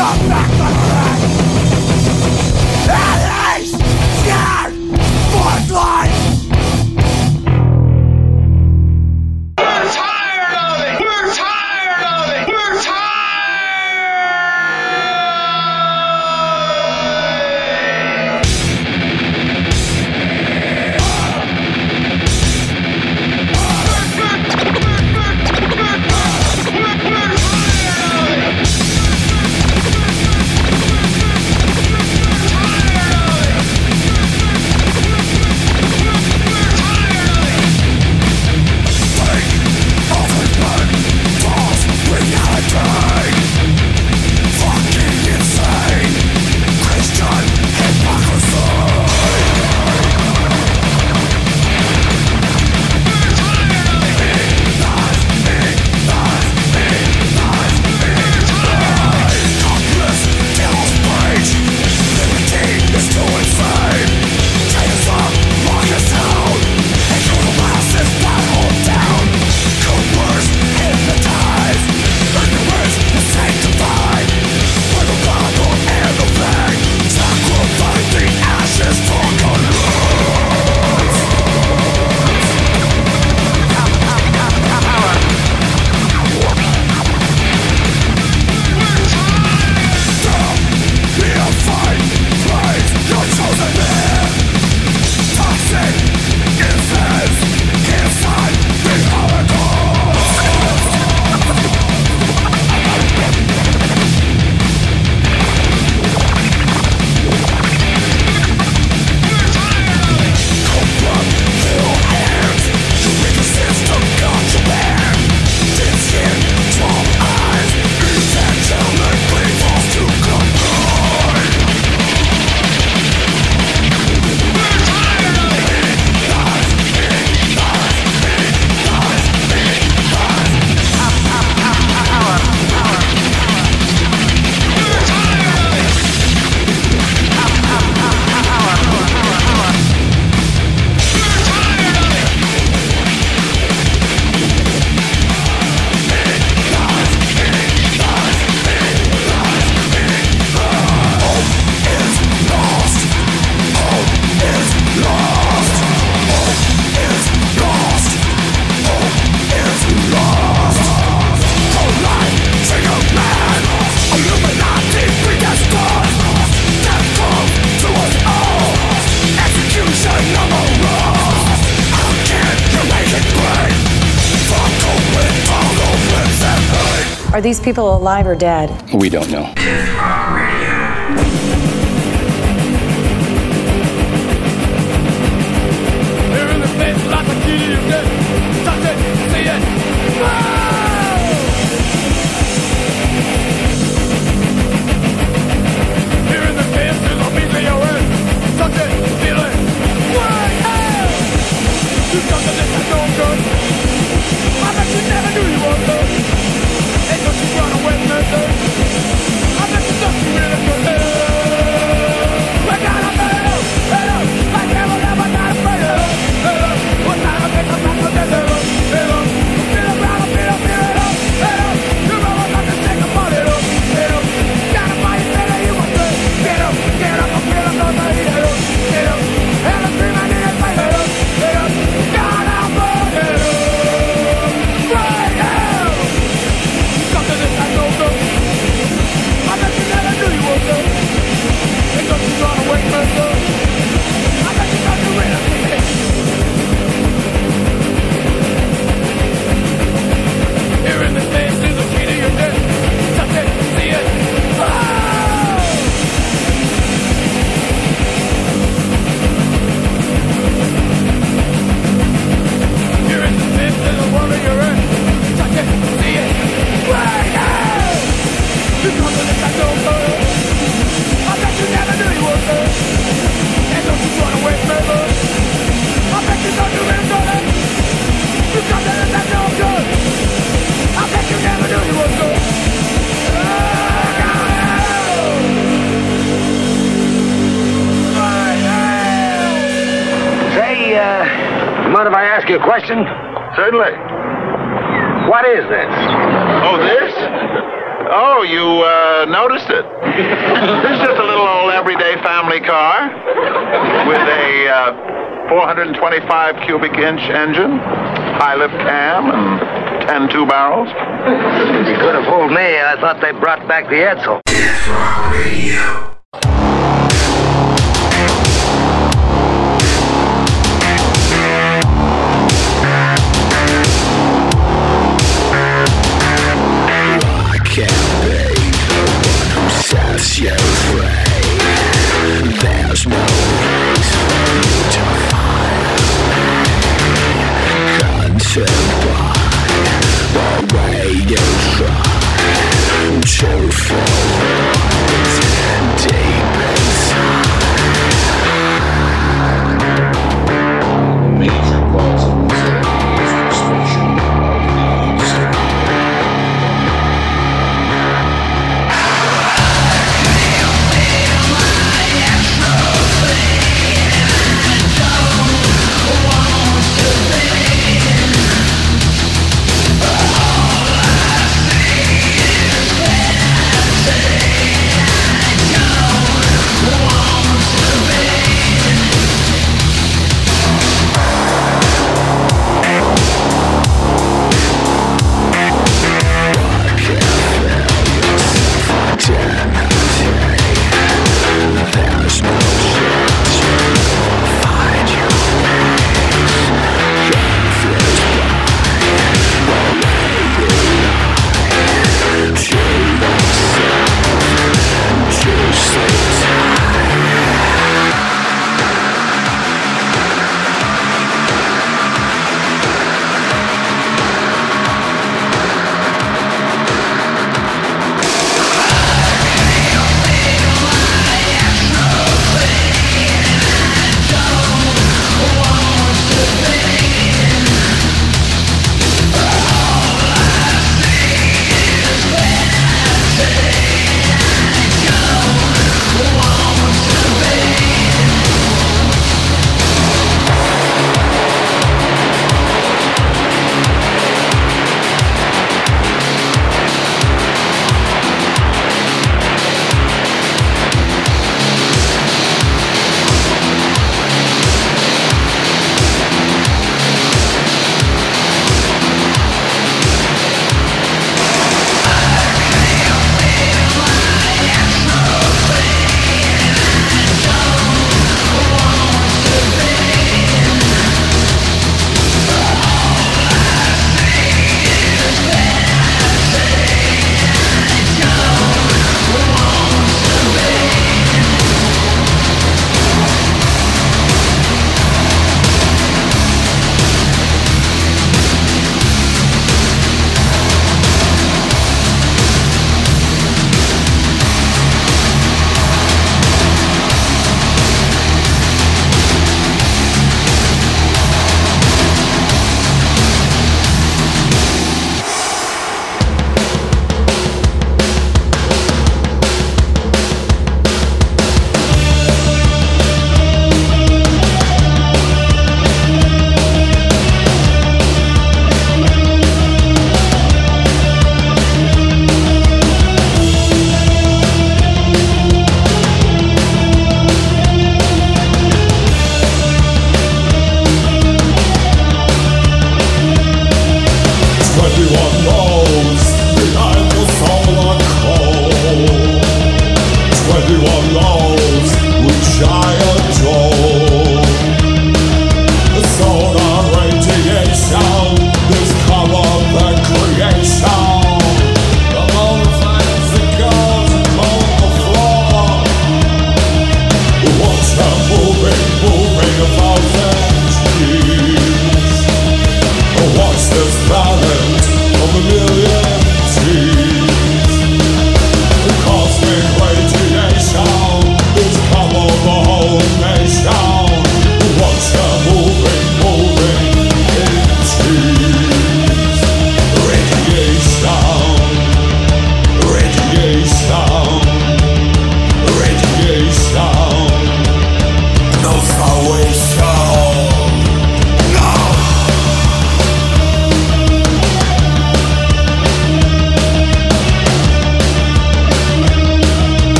Are these people alive or dead? We don't know. Mind if I ask you a question? Certainly. What is this? Oh, this? Oh, you noticed it. This is just a little old everyday family car with a 425 cubic inch engine, high lift cam, and 10 two-barrels. You could have fooled me. I thought they brought back the Edsel. Sets you free. There's no place for you to find. Content by the way you try to fall deep.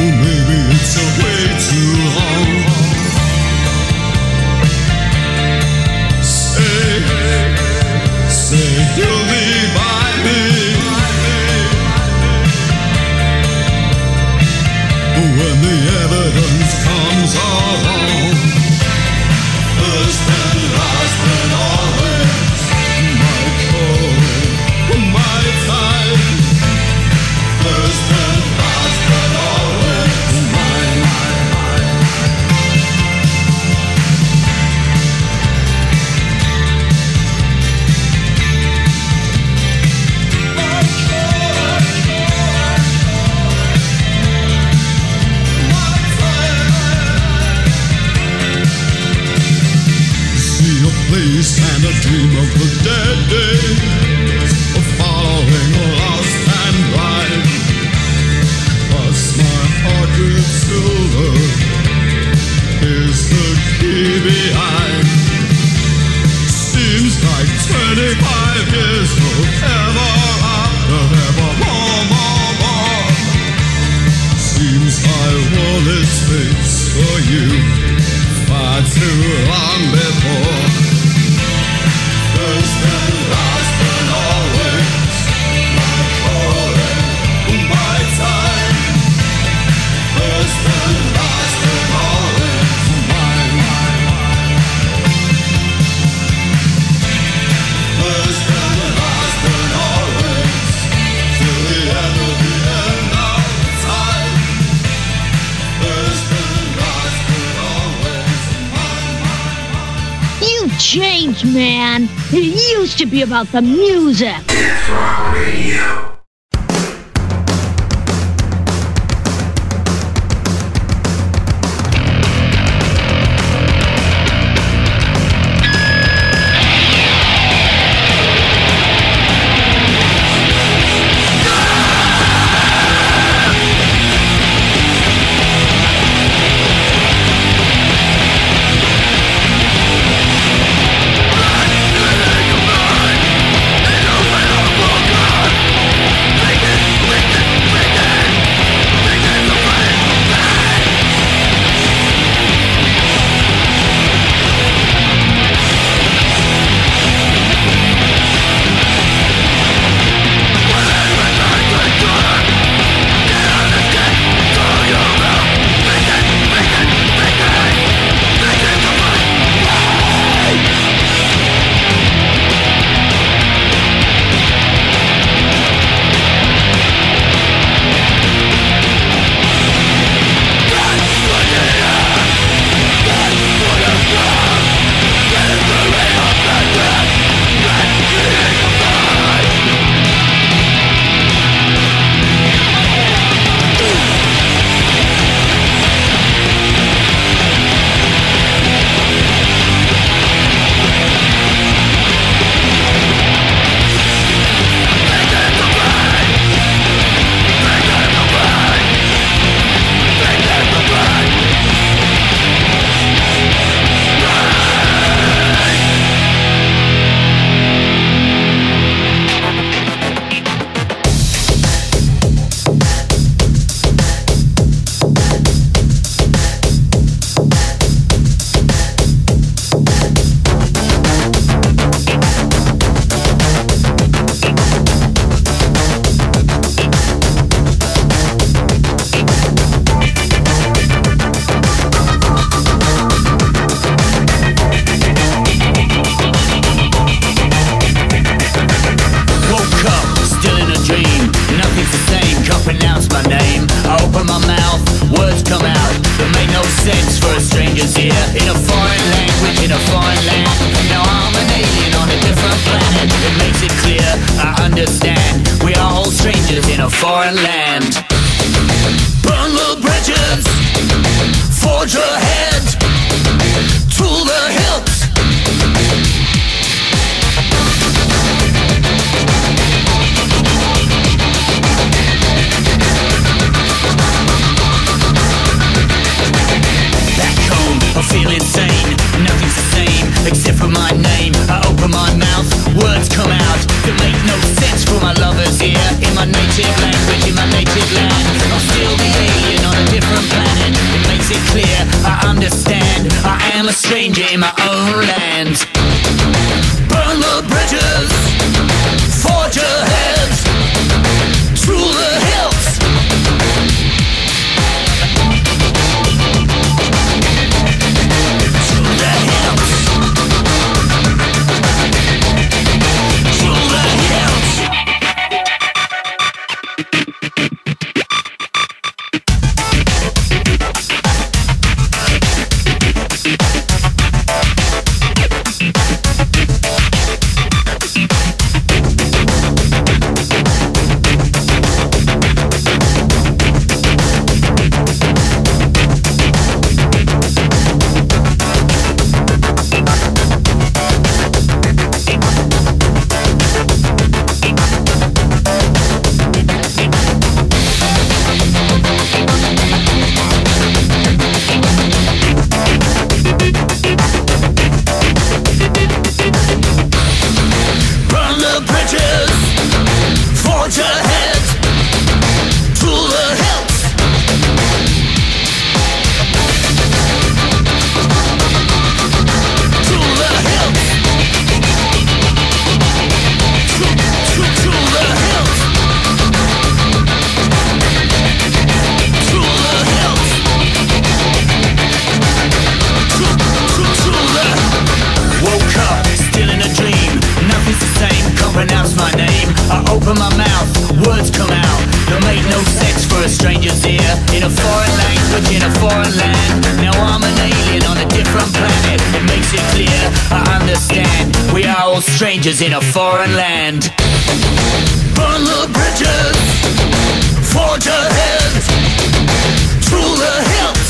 maybe it's a way too long. Say you'll be by me when the evidence comes along. First and last and always my calling, my time. First and last and always mine. Place and a dream of the dead days of following lost and blind. Cross my heart with silver is the key behind. Seems like 25 years forever after ever more. Seems I wore this face for you far too long before. First and last and always my calling, my time. First and last and always mine. First and last and always till the end of time. First and last and always mine. You changed, man. It used to be about the music. It's Rock Radio. foreign land. Burn the bridges, forge ahead to the hills. Back home, I feel insane. Nothing's the same except for my name. I open my mouth, words come out that make no sense for my lovers here. In my native language, in my native land. am a stranger in my own land. Burn the bridges, forge ahead through the hills. Through the hills. Through the hills. Strangers in a foreign land. Burn the bridges, forge ahead through the hills.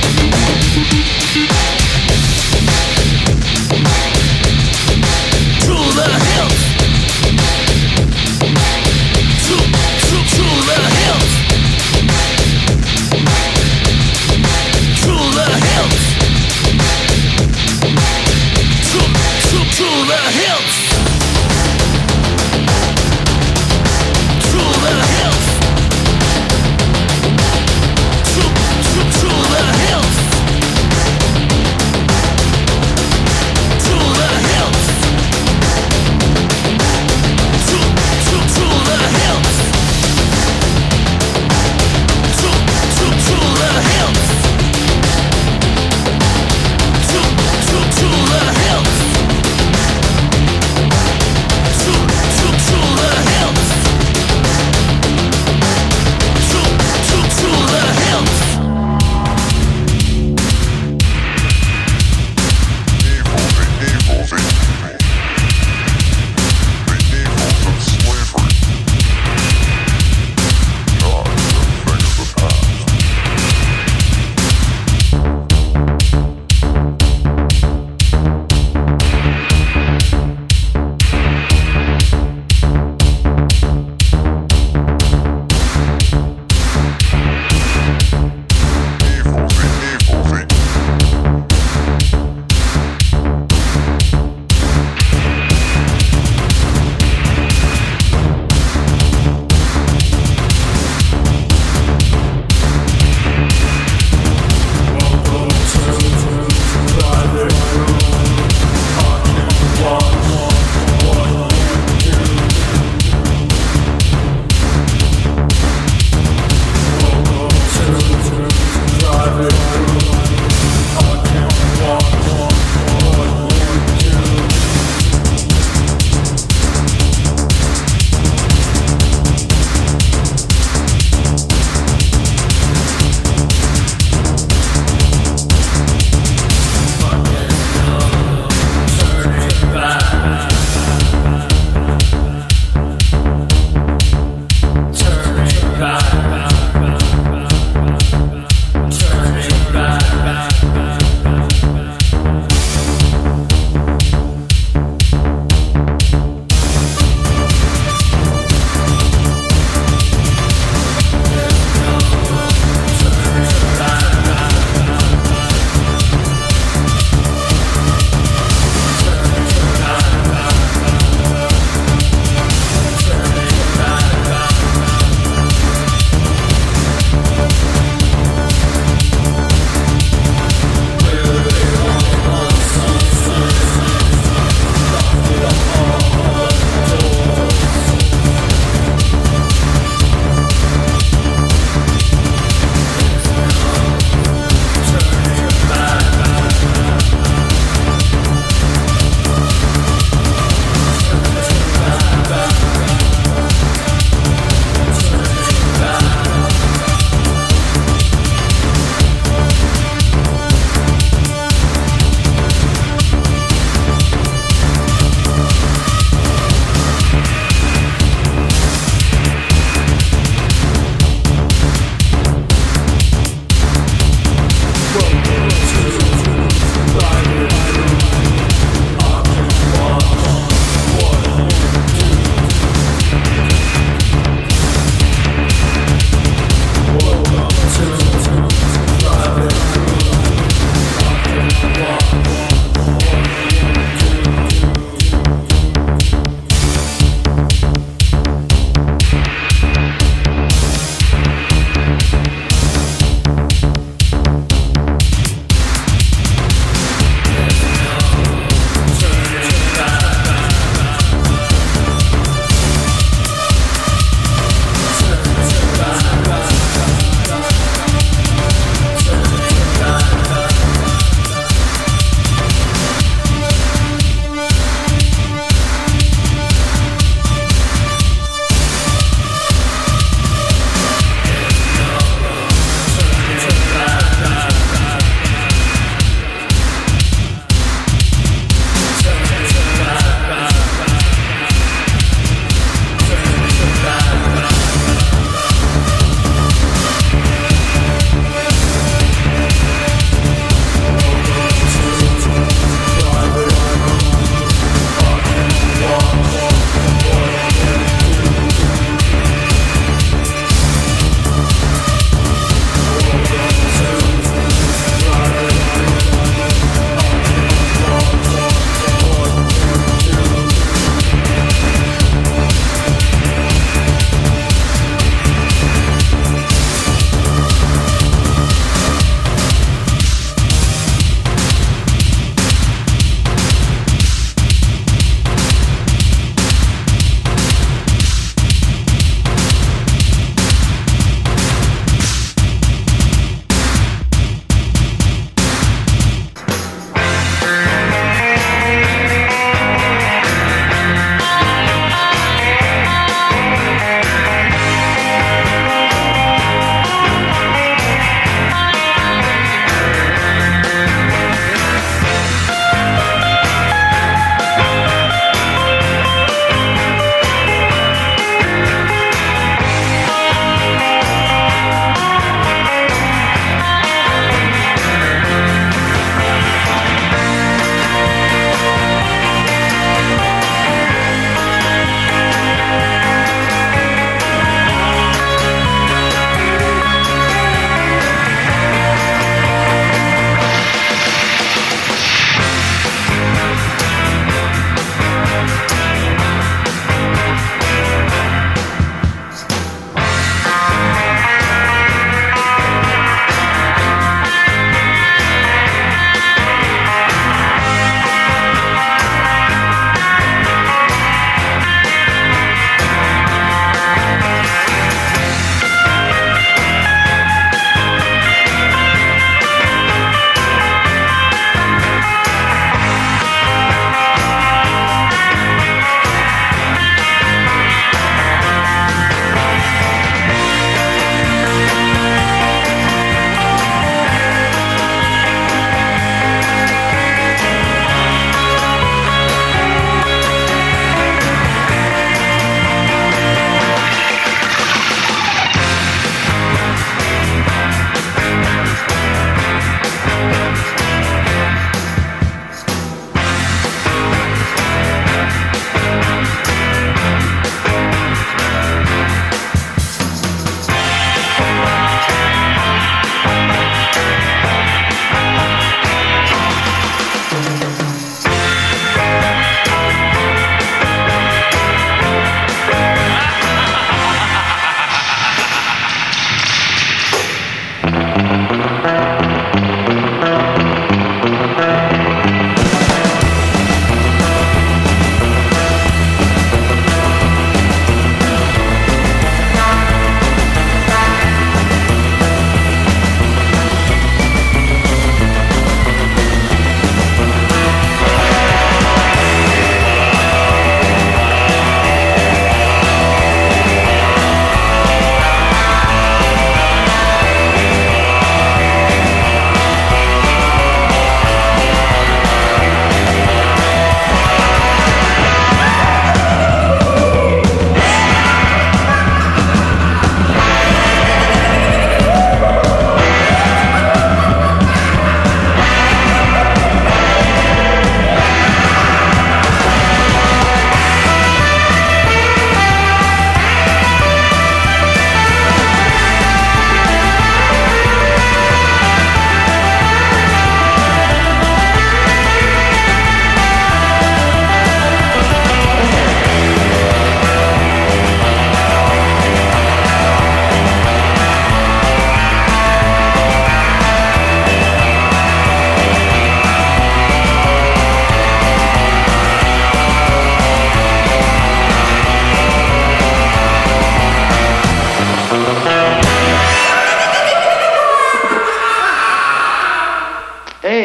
Through the hills. Through the hills. Through the hills. Through the hills. Through the hills.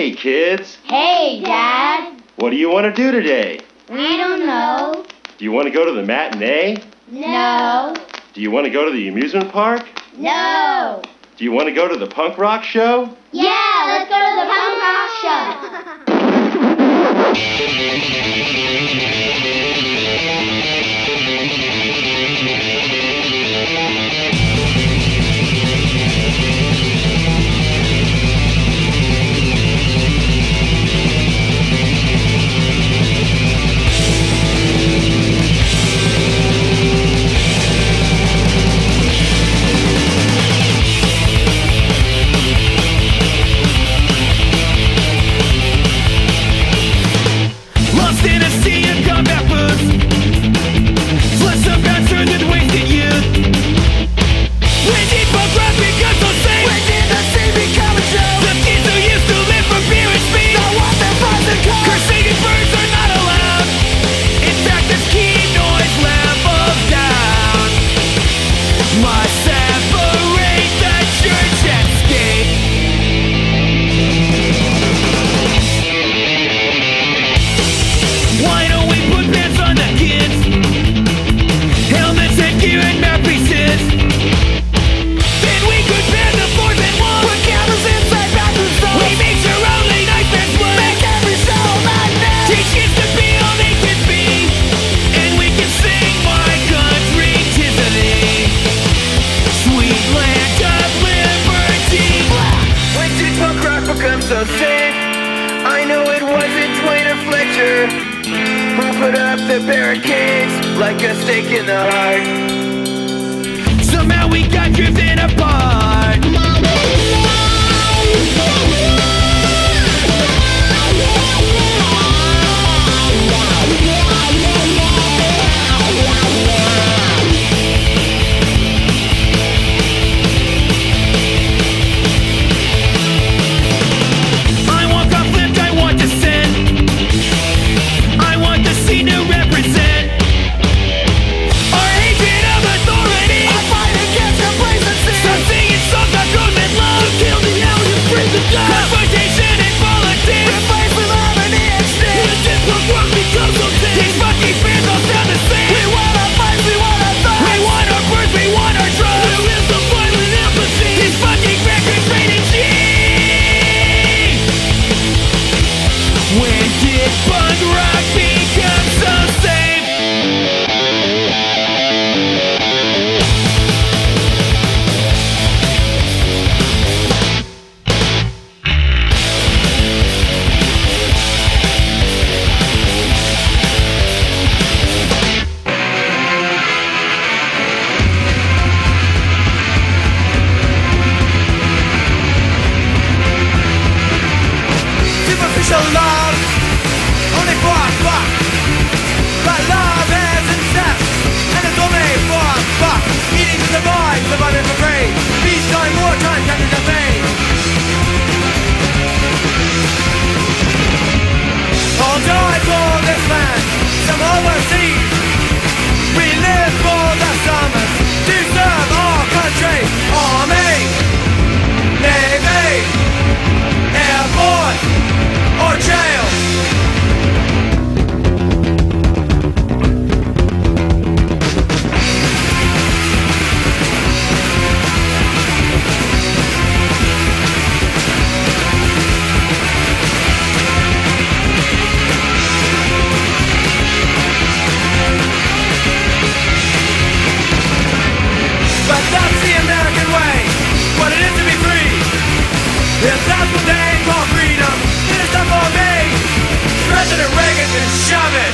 Hey, kids. Hey, Dad. What do you want to do today? I don't know. Do you want to go to the matinee? No. Do you want to go to the amusement park? No. Do you want to go to the punk rock show? Yeah, let's go to the punk rock show. Lost in a sea of combat boots, flesh of bastard with wasted youth. When did punk rock become so safe? When did the scene become a joke? The kids who used to live for beer and speed now want their fries and coke. Crusading birds are not allowed. In fact, this key noise levels down. Must separate the church and state. Why don't we put pants on the kids? Helmets, headgear, and mouthpieces. Then we could ban the 4th and 1. Put cameras inside bathroom stalls. We make sure only nice men split. Make every show madness. Teach kids to be all they can be. And we can sing my country, 'tis a thee. Sweet land of liberty. When did punk rock become so safe? I know it wasn't Twain or Fletcher who put up the barricades like a stake in the heart. Somehow we got drifted apart. I want conflict, I want dissent. I want the scene to represent our hatred of authority. I fight against complacency. Stop singing songs about growth and love. To kill the hell you bring the dove. Confrontation and politics. Replace with harmony and stick. When did punk rock become so sick? These fucking fans all sound the same. We want our fights, we want our thoughts. We want our birds, we want our drugs. There is no violent empathy. These fucking records rated G. When did punk rock become so safe? Superficial love, only for a buck. But love has incest, and it's only for a buck. Eating to the void, surviving for free. Peacetime, wartime, time to fame. All died for this land, some overseas. We live for the summers, to serve our country. Army, Navy, Air Force, or jail. But that's the American way, what it is to be free. If that's what they call freedom, it is not for me. President Reagan can shove it.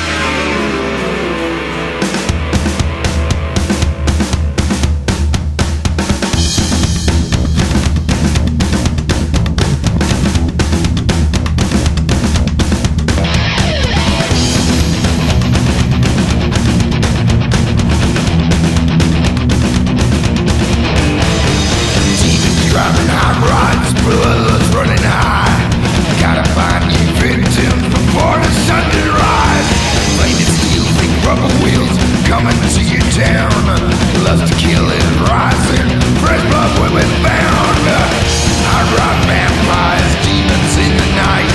Driving hot rods, blood running high. Gotta find new victims before the sun to rise. Flaming steel, big rubber wheels coming to your town. Lust to kill is rising, fresh blood will be found. Hard rock vampires, demons in the night.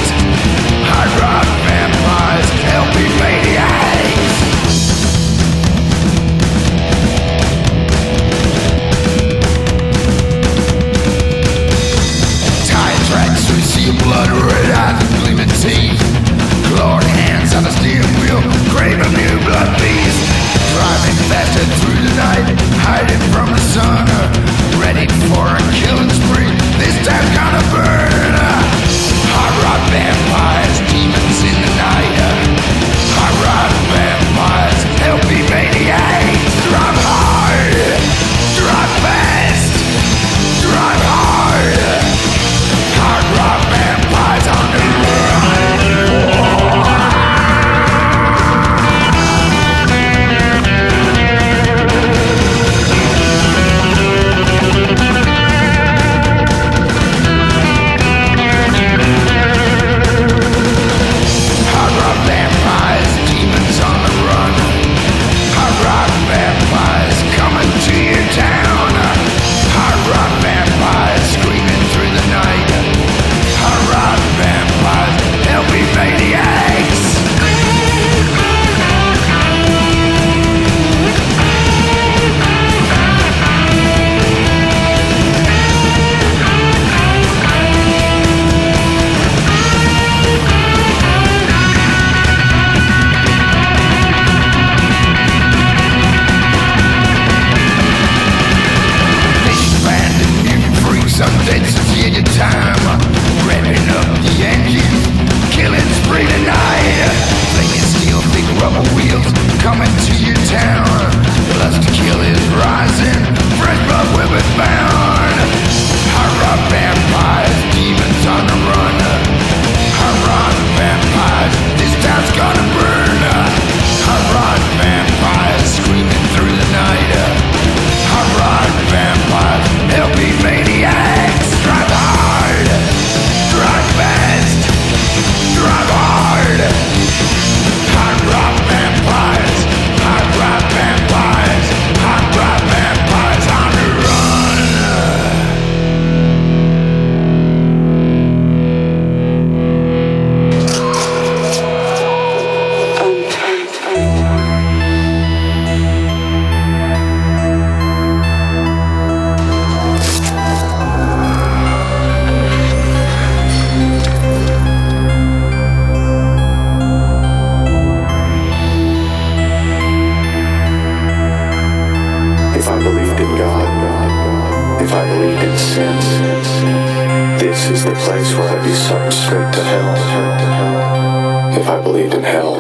place where I'd be sucked straight to hell. If I believed in hell.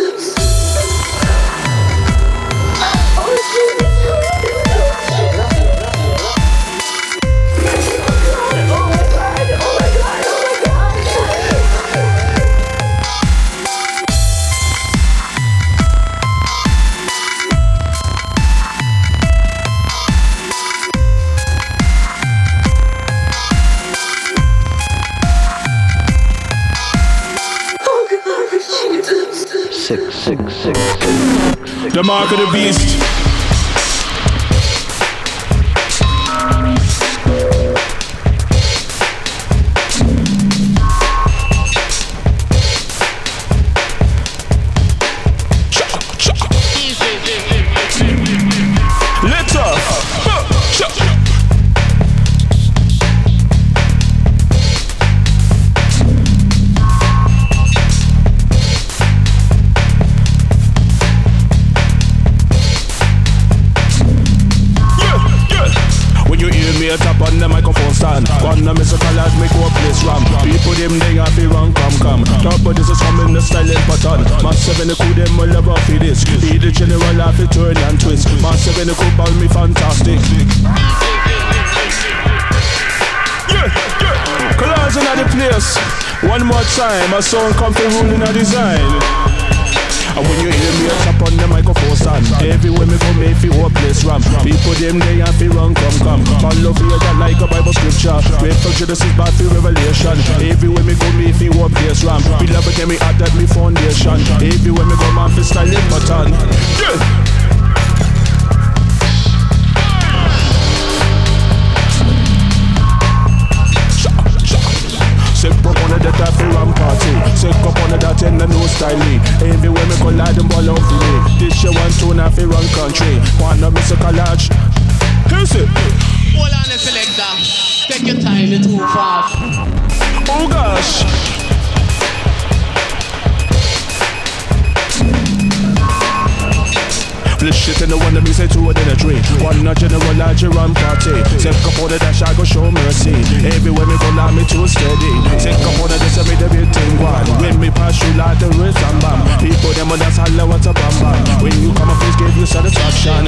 The mark of the beast. Let's up. Top on the microphone stand. Gonna miss a collage, make up place ram. People them they have to run, come. Top of this is coming the styling pattern. Massive in the cool, them will love for this. Be the general have to turn and twist. Massive in the cool, ball me fantastic. Collage in the place. One more time, a song come to rule in a design. And when you hear me, I tap on the microphone stand. Everywhere me go, me feel what place ram. People them they have to run, come. Follow for you that like a Bible scripture. Wait for Genesis, back to Revelation. Everywhere me go, me feel what place ram. We love it, me at that me foundation. Everywhere me go, man, feel styling pattern. Sick up on the that for ram party. Sick up on the that in the new style lead. Everywhere me go light them ball out for me. This year one tune and fi run country. Wanna miss a collage. Here's it. Hold on the selector. Take your time, it's too fast. Oh gosh. Flip shit in the one that me say two in a tree. One a general large ram party. Take up on the dash, I go show mercy. Everywhere me go, now me too steady. Take up on the dash, I me the big thing one. When me pass you like the wrist and bam. People them on that's all I want to bam bam. When you come up, please give you satisfaction.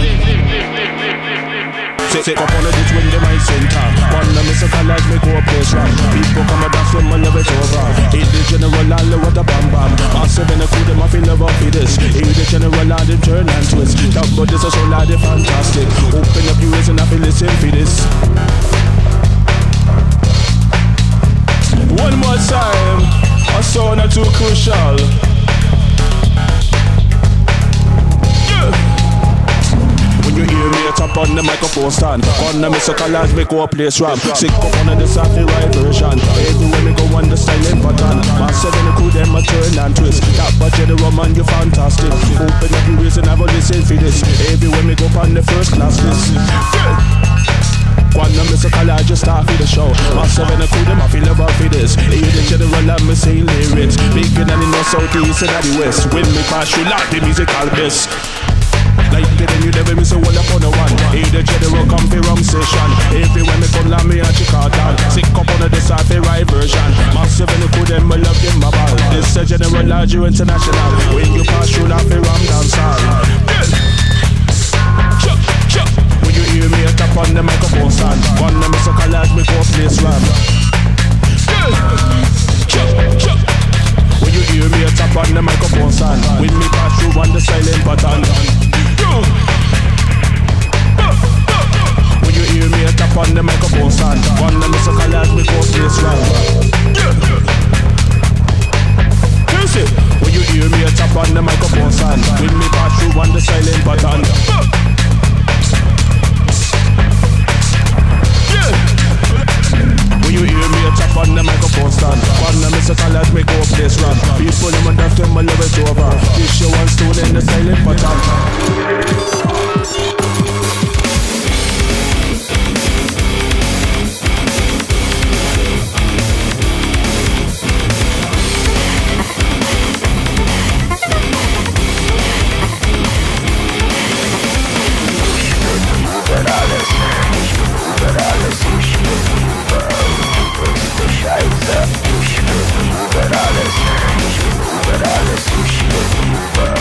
Take up on the ditch when the mic center. One of me say collage, me go place ram. People come and dance when my love it over. Eat the general, all the water bam bam. Massive in the cool, them I feel love for this. Eat the general, all them turn and twist. Talk about this, so loud, they fantastic. Open up your ears and I feel listen for this. One more time, a sound not too crucial. When you hear me, I tap on the microphone stand. On the miss a collage, make up place ram. Sick up on the Safi right version. Everywhere me go on the styling pattern. Massive in the cool, them a turn and twist. That budget the man, you fantastic. Open up your ears and have a listen for this. Everywhere me go on the first class list. One of me so collage, just start for the show. Massive in the cool, them I feel love for this. Hear the general, I'm me saying lyrics. Bigger than in the southeast and the west. When me pass you like the musical best. Like then you never miss a wall up on the one. Hey, the general come for rum session. Everywhere me come, me and Chicago. Sick up on the Safi right version. Massive in the cool, them I love them my ball. This a general large, you international. When you pass through, like for rum dance hall. When you hear me, I tap on the microphone stand. One of me so collage, me go place ram. When you hear me, I tap on the microphone stand. When me pass through on the silent button. When you hear me, I tap on the microphone stand. One of me so collage, me go place ram. Here's it. When you hear me, I tap on the microphone stand. When me pass through on the silent button. When you hear me, I tap on the microphone stand. One of me so collage, me go place ram. People them and after my love it over. This show one stone in the silent button. Scheiße, ich will über alles, ich will über alles, ich will über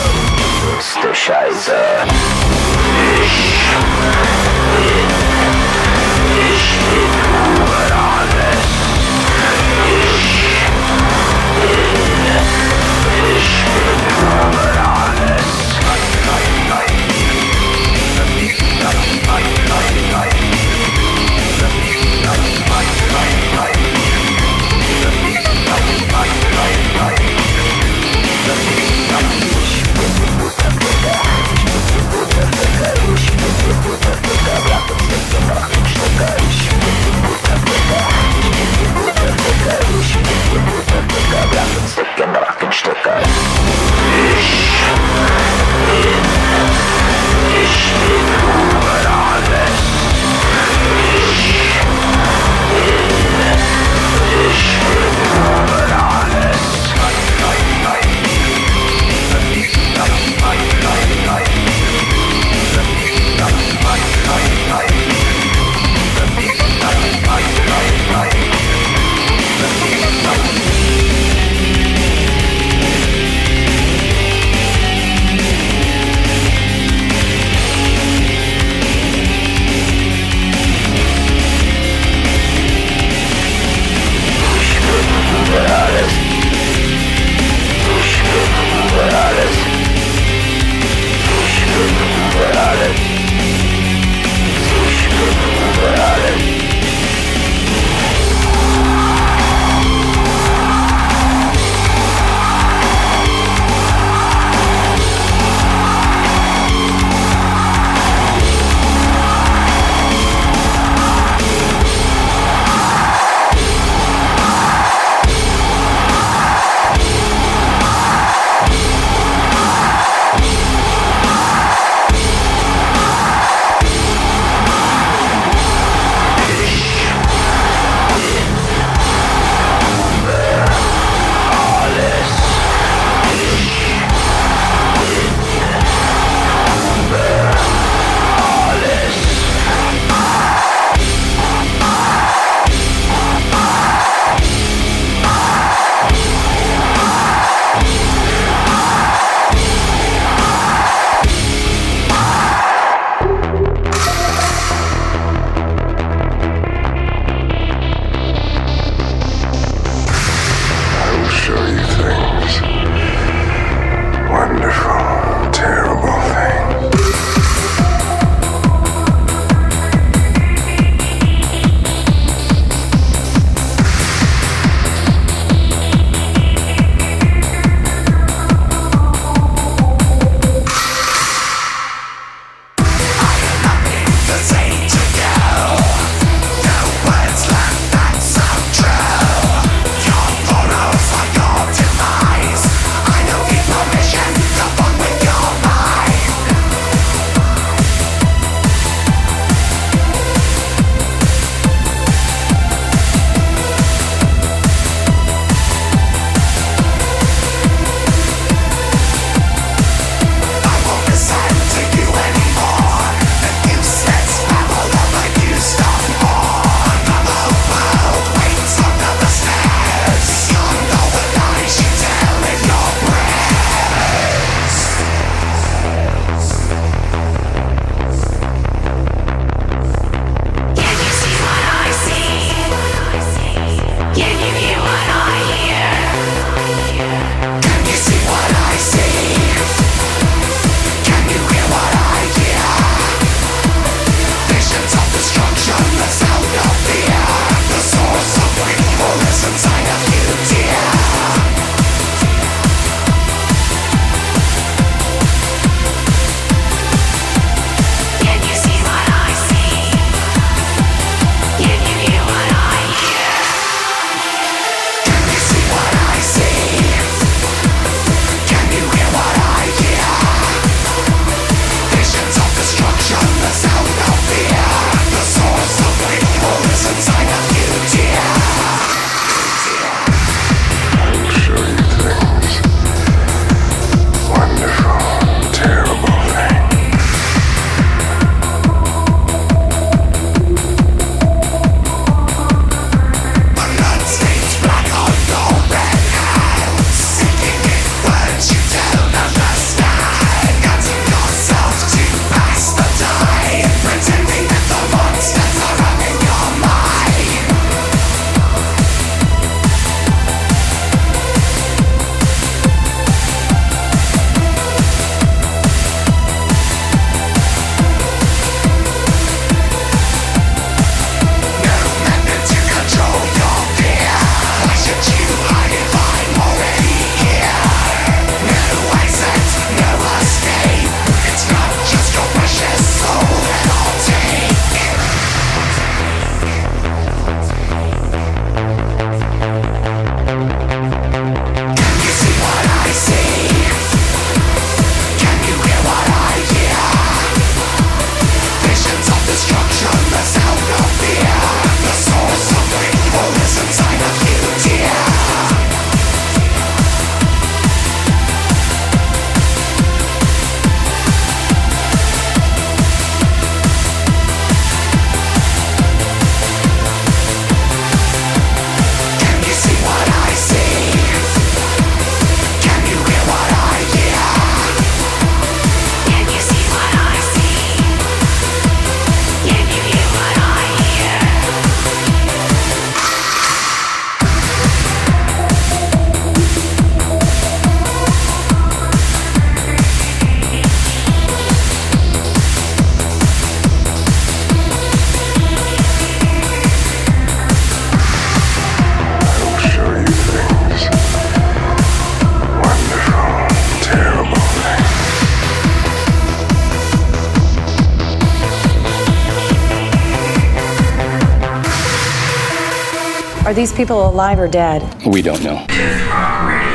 Are these people alive or dead? We don't know.